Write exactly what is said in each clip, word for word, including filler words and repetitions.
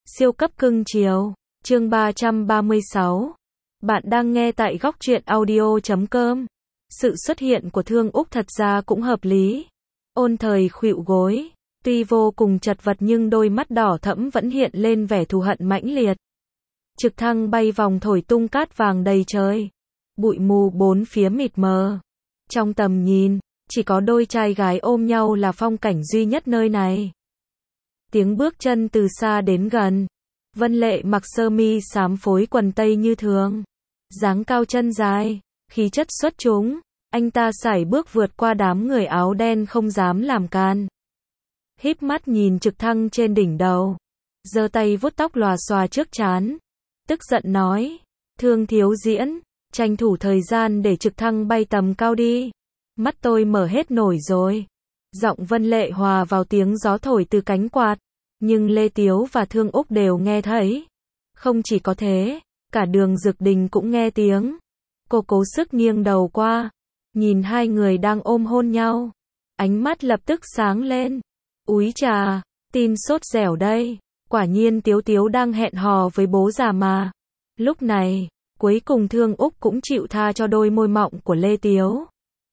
Siêu cấp cưng chiều, chương ba trăm ba mươi sáu. Bạn đang nghe tại góc truyện audio chấm com. Sự xuất hiện của Thương Úc thật ra cũng hợp lý. Ôn Thời khuỵu gối, tuy vô cùng chật vật nhưng đôi mắt đỏ thẫm vẫn hiện lên vẻ thù hận mãnh liệt. Trực thăng bay vòng thổi tung cát vàng đầy trời. Bụi mù bốn phía mịt mờ. Trong tầm nhìn, chỉ có đôi trai gái ôm nhau là phong cảnh duy nhất nơi này. Tiếng bước chân từ xa đến gần. Vân Lệ mặc sơ mi xám phối quần tây như thường. Dáng cao chân dài, khí chất xuất chúng. Anh ta sải bước vượt qua đám người áo đen không dám làm can. Híp mắt nhìn trực thăng trên đỉnh đầu. Giơ tay vuốt tóc lòa xòa trước trán. Tức giận nói, Thương thiếu diễn, tranh thủ thời gian để trực thăng bay tầm cao đi. Mắt tôi mở hết nổi rồi. Giọng Vân Lệ hòa vào tiếng gió thổi từ cánh quạt. Nhưng Lê Tiếu và Thương Úc đều nghe thấy. Không chỉ có thế, cả Đường Dực Đình cũng nghe tiếng. Cô cố sức nghiêng đầu qua, nhìn hai người đang ôm hôn nhau. Ánh mắt lập tức sáng lên. Úi chà, tin sốt dẻo đây. Quả nhiên Tiếu Tiếu đang hẹn hò với bố già mà. Lúc này, cuối cùng Thương Úc cũng chịu tha cho đôi môi mọng của Lê Tiếu.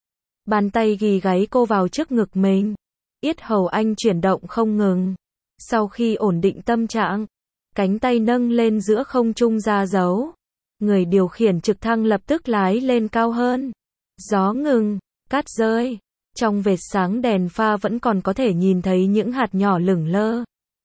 Bàn tay ghì gáy cô vào trước ngực mình. Yết hầu anh chuyển động không ngừng. Sau khi ổn định tâm trạng, cánh tay nâng lên giữa không trung ra dấu. Người điều khiển trực thăng lập tức lái lên cao hơn. Gió ngừng, cát rơi. Trong vệt sáng đèn pha vẫn còn có thể nhìn thấy những hạt nhỏ lửng lơ.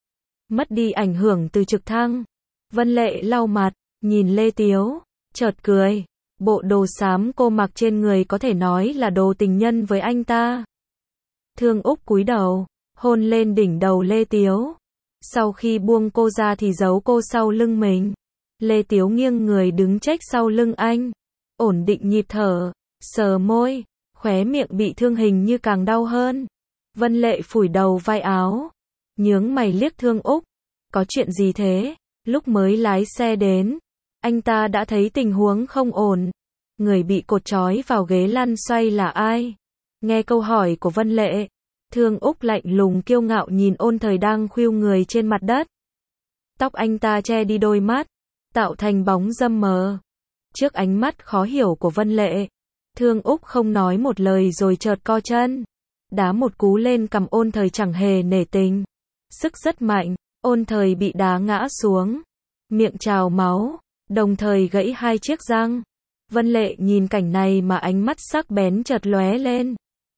Mất đi ảnh hưởng từ trực thăng. Vân Lệ lau mặt, nhìn Lê Tiếu, chợt cười. Bộ đồ xám cô mặc trên người có thể nói là đồ tình nhân với anh ta. Thương Úc cúi đầu, hôn lên đỉnh đầu Lê Tiếu. Sau khi buông cô ra thì giấu cô sau lưng mình. Lê Tiếu nghiêng người đứng chếch sau lưng anh. Ổn định nhịp thở, sờ môi, khóe miệng bị thương hình như càng đau hơn. Vân Lệ phủi đầu vai áo. Nhướng mày liếc Thương Úc. Có chuyện gì thế? Lúc mới lái xe đến, anh ta đã thấy tình huống không ổn. Người bị cột trói vào ghế lăn xoay là ai? Nghe câu hỏi của Vân Lệ, Thương Úc lạnh lùng kiêu ngạo nhìn Ôn Thời đang khuỵu người trên mặt đất. Tóc anh ta che đi đôi mắt, tạo thành bóng râm mờ. Trước ánh mắt khó hiểu của Vân Lệ, Thương Úc không nói một lời rồi chợt co chân. Đá một cú lên cằm Ôn Thời chẳng hề nể tình. Sức rất mạnh, Ôn Thời bị đá ngã xuống. Miệng trào máu, đồng thời gãy hai chiếc răng. Vân Lệ nhìn cảnh này mà ánh mắt sắc bén chợt lóe lên.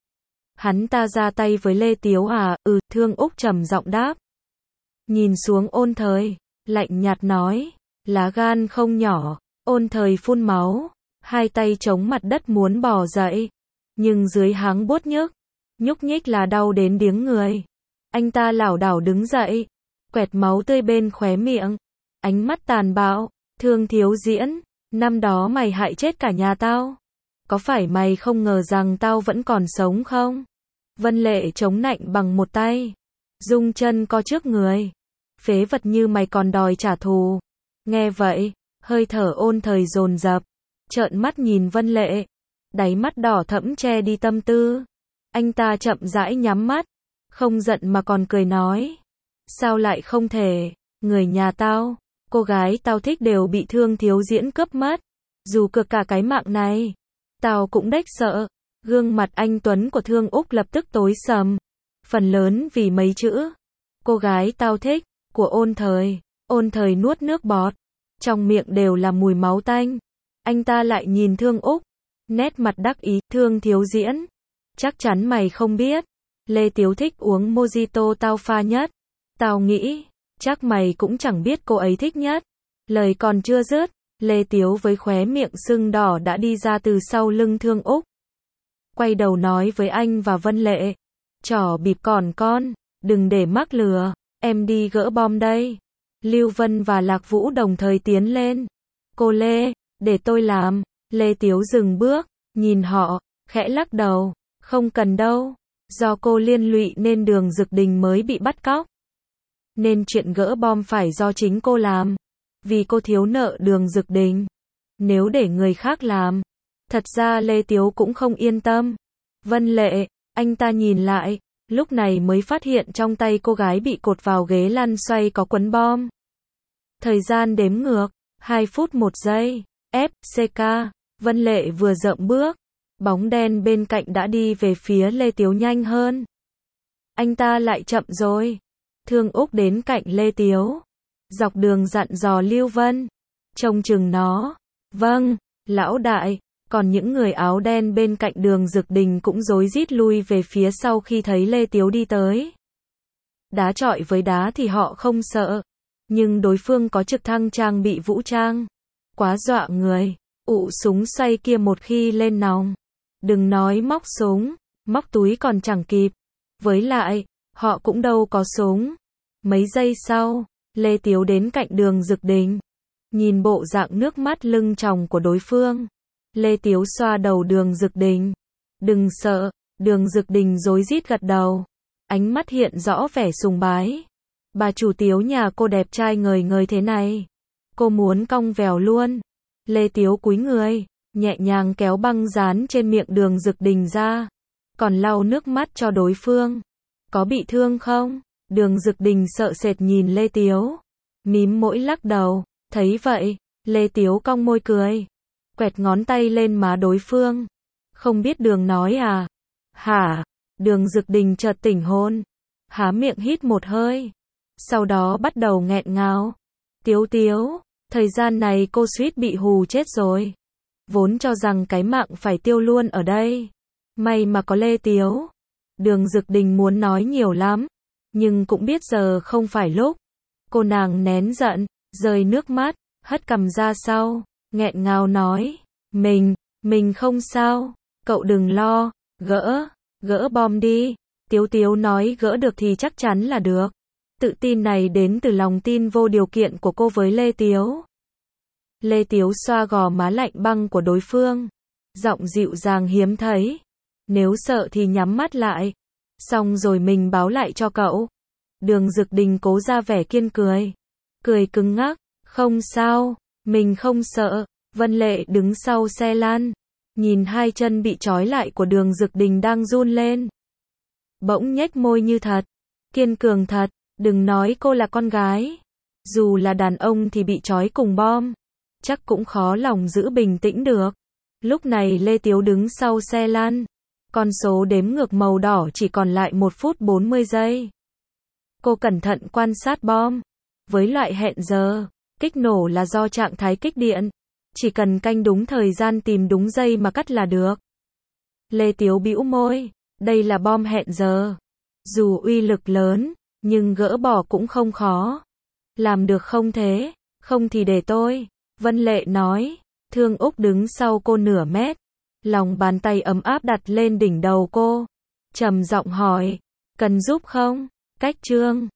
Hắn ta ra tay với Lê Tiếu à? Ừ, Thương Úc trầm giọng đáp. Nhìn xuống Ôn Thời, lạnh nhạt nói, lá gan không nhỏ. Ôn Thời phun máu, hai tay chống mặt đất muốn bò dậy, nhưng dưới háng buốt nhức, nhúc nhích là đau đến điếng người. Anh ta lảo đảo đứng dậy, quẹt máu tươi bên khóe miệng, ánh mắt tàn bạo, Thương thiếu diễn, năm đó mày hại chết cả nhà tao. Có phải mày không ngờ rằng tao vẫn còn sống không? Vân Lệ chống nạnh bằng một tay, dung chân co trước người. Phế vật như mày còn đòi trả thù. Nghe vậy, hơi thở Ôn Thời dồn dập, trợn mắt nhìn Vân Lệ, đáy mắt đỏ thẫm che đi tâm tư. Anh ta chậm rãi nhắm mắt, không giận mà còn cười nói, sao lại không thể, người nhà tao, cô gái tao thích đều bị Thương thiếu diễn cướp mất. Dù cược cả cái mạng này, tao cũng đếch sợ. Gương mặt anh tuấn của Thương Úc lập tức tối sầm, phần lớn vì mấy chữ cô gái tao thích của Ôn Thời. Ôn Thời nuốt nước bọt, trong miệng đều là mùi máu tanh. Anh ta lại nhìn Thương Úc, nét mặt đắc ý. Thương thiếu diễn, chắc chắn mày không biết, Lê Tiếu thích uống mojito tao pha nhất. Tao nghĩ, chắc mày cũng chẳng biết cô ấy thích nhất. Lời còn chưa dứt, Lê Tiếu với khóe miệng sưng đỏ đã đi ra từ sau lưng Thương Úc. Quay đầu nói với anh và Vân Lệ, trò bịp còn con, đừng để mắc lừa, em đi gỡ bom đây. Lưu Vân và Lạc Vũ đồng thời tiến lên. Cô Lê, để tôi làm. Lê Tiếu dừng bước, nhìn họ, khẽ lắc đầu, không cần đâu. Do cô liên lụy nên Đường Dực Đình mới bị bắt cóc. Nên chuyện gỡ bom phải do chính cô làm. Vì cô thiếu nợ Đường Dực Đình. Nếu để người khác làm, thật ra Lê Tiếu cũng không yên tâm. Vân Lệ, anh ta nhìn lại, lúc này mới phát hiện trong tay cô gái bị cột vào ghế lăn xoay có quấn bom. Thời gian đếm ngược, hai phút một giây. ép xê ca, Vân Lệ vừa dậm bước, bóng đen bên cạnh đã đi về phía Lê Tiếu nhanh hơn. Anh ta lại chậm rồi. Thương Úc đến cạnh Lê Tiếu, dọc đường dặn dò Lưu Vân, trông chừng nó. Vâng, lão đại. Còn những người áo đen bên cạnh Đường Dực Đình cũng rối rít lui về phía sau khi thấy Lê Tiếu đi tới. Đá chọi với đá thì họ không sợ, nhưng đối phương có trực thăng trang bị vũ trang, quá dọa người. Ụ súng xoay kia một khi lên nòng, đừng nói móc súng, móc túi còn chẳng kịp. Với lại, họ cũng đâu có súng. Mấy giây sau, Lê Tiếu đến cạnh Đường Dực Đình, nhìn bộ dạng nước mắt lưng tròng của đối phương. Lê Tiếu xoa đầu Đường Dực Đình. Đừng sợ. Đường Dực Đình rối rít gật đầu, ánh mắt hiện rõ vẻ sùng bái. Bà chủ Tiếu nhà cô đẹp trai ngời ngời thế này, cô muốn cong vèo luôn. Lê Tiếu cúi người, nhẹ nhàng kéo băng dán trên miệng Đường Dực Đình ra, còn lau nước mắt cho đối phương. Có bị thương không? Đường Dực Đình sợ sệt nhìn Lê Tiếu, mím môi lắc đầu. Thấy vậy, Lê Tiếu cong môi cười, quẹt ngón tay lên má đối phương. Không biết Đường nói à? Hả? Đường Dực Đình chợt tỉnh hồn, há miệng hít một hơi, sau đó bắt đầu nghẹn ngào. Tiếu Tiếu, thời gian này cô suýt bị hù chết rồi. Vốn cho rằng cái mạng phải tiêu luôn ở đây. May mà có Lê Tiếu. Đường Dực Đình muốn nói nhiều lắm, nhưng cũng biết giờ không phải lúc. Cô nàng nén giận, rơi nước mắt, hất cằm ra sau, nghẹn ngào nói. Mình, mình không sao, cậu đừng lo, gỡ, gỡ bom đi. Tiếu Tiếu nói gỡ được thì chắc chắn là được. Tự tin này đến từ lòng tin vô điều kiện của cô với Lê Tiếu. Lê Tiếu xoa gò má lạnh băng của đối phương, giọng dịu dàng hiếm thấy. Nếu sợ thì nhắm mắt lại, xong rồi mình báo lại cho cậu. Đường Dực Đình cố ra vẻ kiên cười, cười cứng ngắc. Không sao, mình không sợ. Vân Lệ đứng sau xe lăn, nhìn hai chân bị trói lại của Đường Dực Đình đang run lên, bỗng nhếch môi như thật, kiên cường thật. Đừng nói cô là con gái, dù là đàn ông thì bị trói cùng bom, chắc cũng khó lòng giữ bình tĩnh được. Lúc này Lê Tiếu đứng sau xe lăn, con số đếm ngược màu đỏ chỉ còn lại một phút bốn mươi giây. Cô cẩn thận quan sát bom. Với loại hẹn giờ, kích nổ là do trạng thái kích điện, chỉ cần canh đúng thời gian tìm đúng giây mà cắt là được. Lê Tiếu bĩu môi, đây là bom hẹn giờ, dù uy lực lớn, nhưng gỡ bỏ cũng không khó. Làm được không thế? Không thì để tôi. Vân Lệ nói. Thương Úc đứng sau cô nửa mét, lòng bàn tay ấm áp đặt lên đỉnh đầu cô, trầm giọng hỏi, cần giúp không? Cách trương.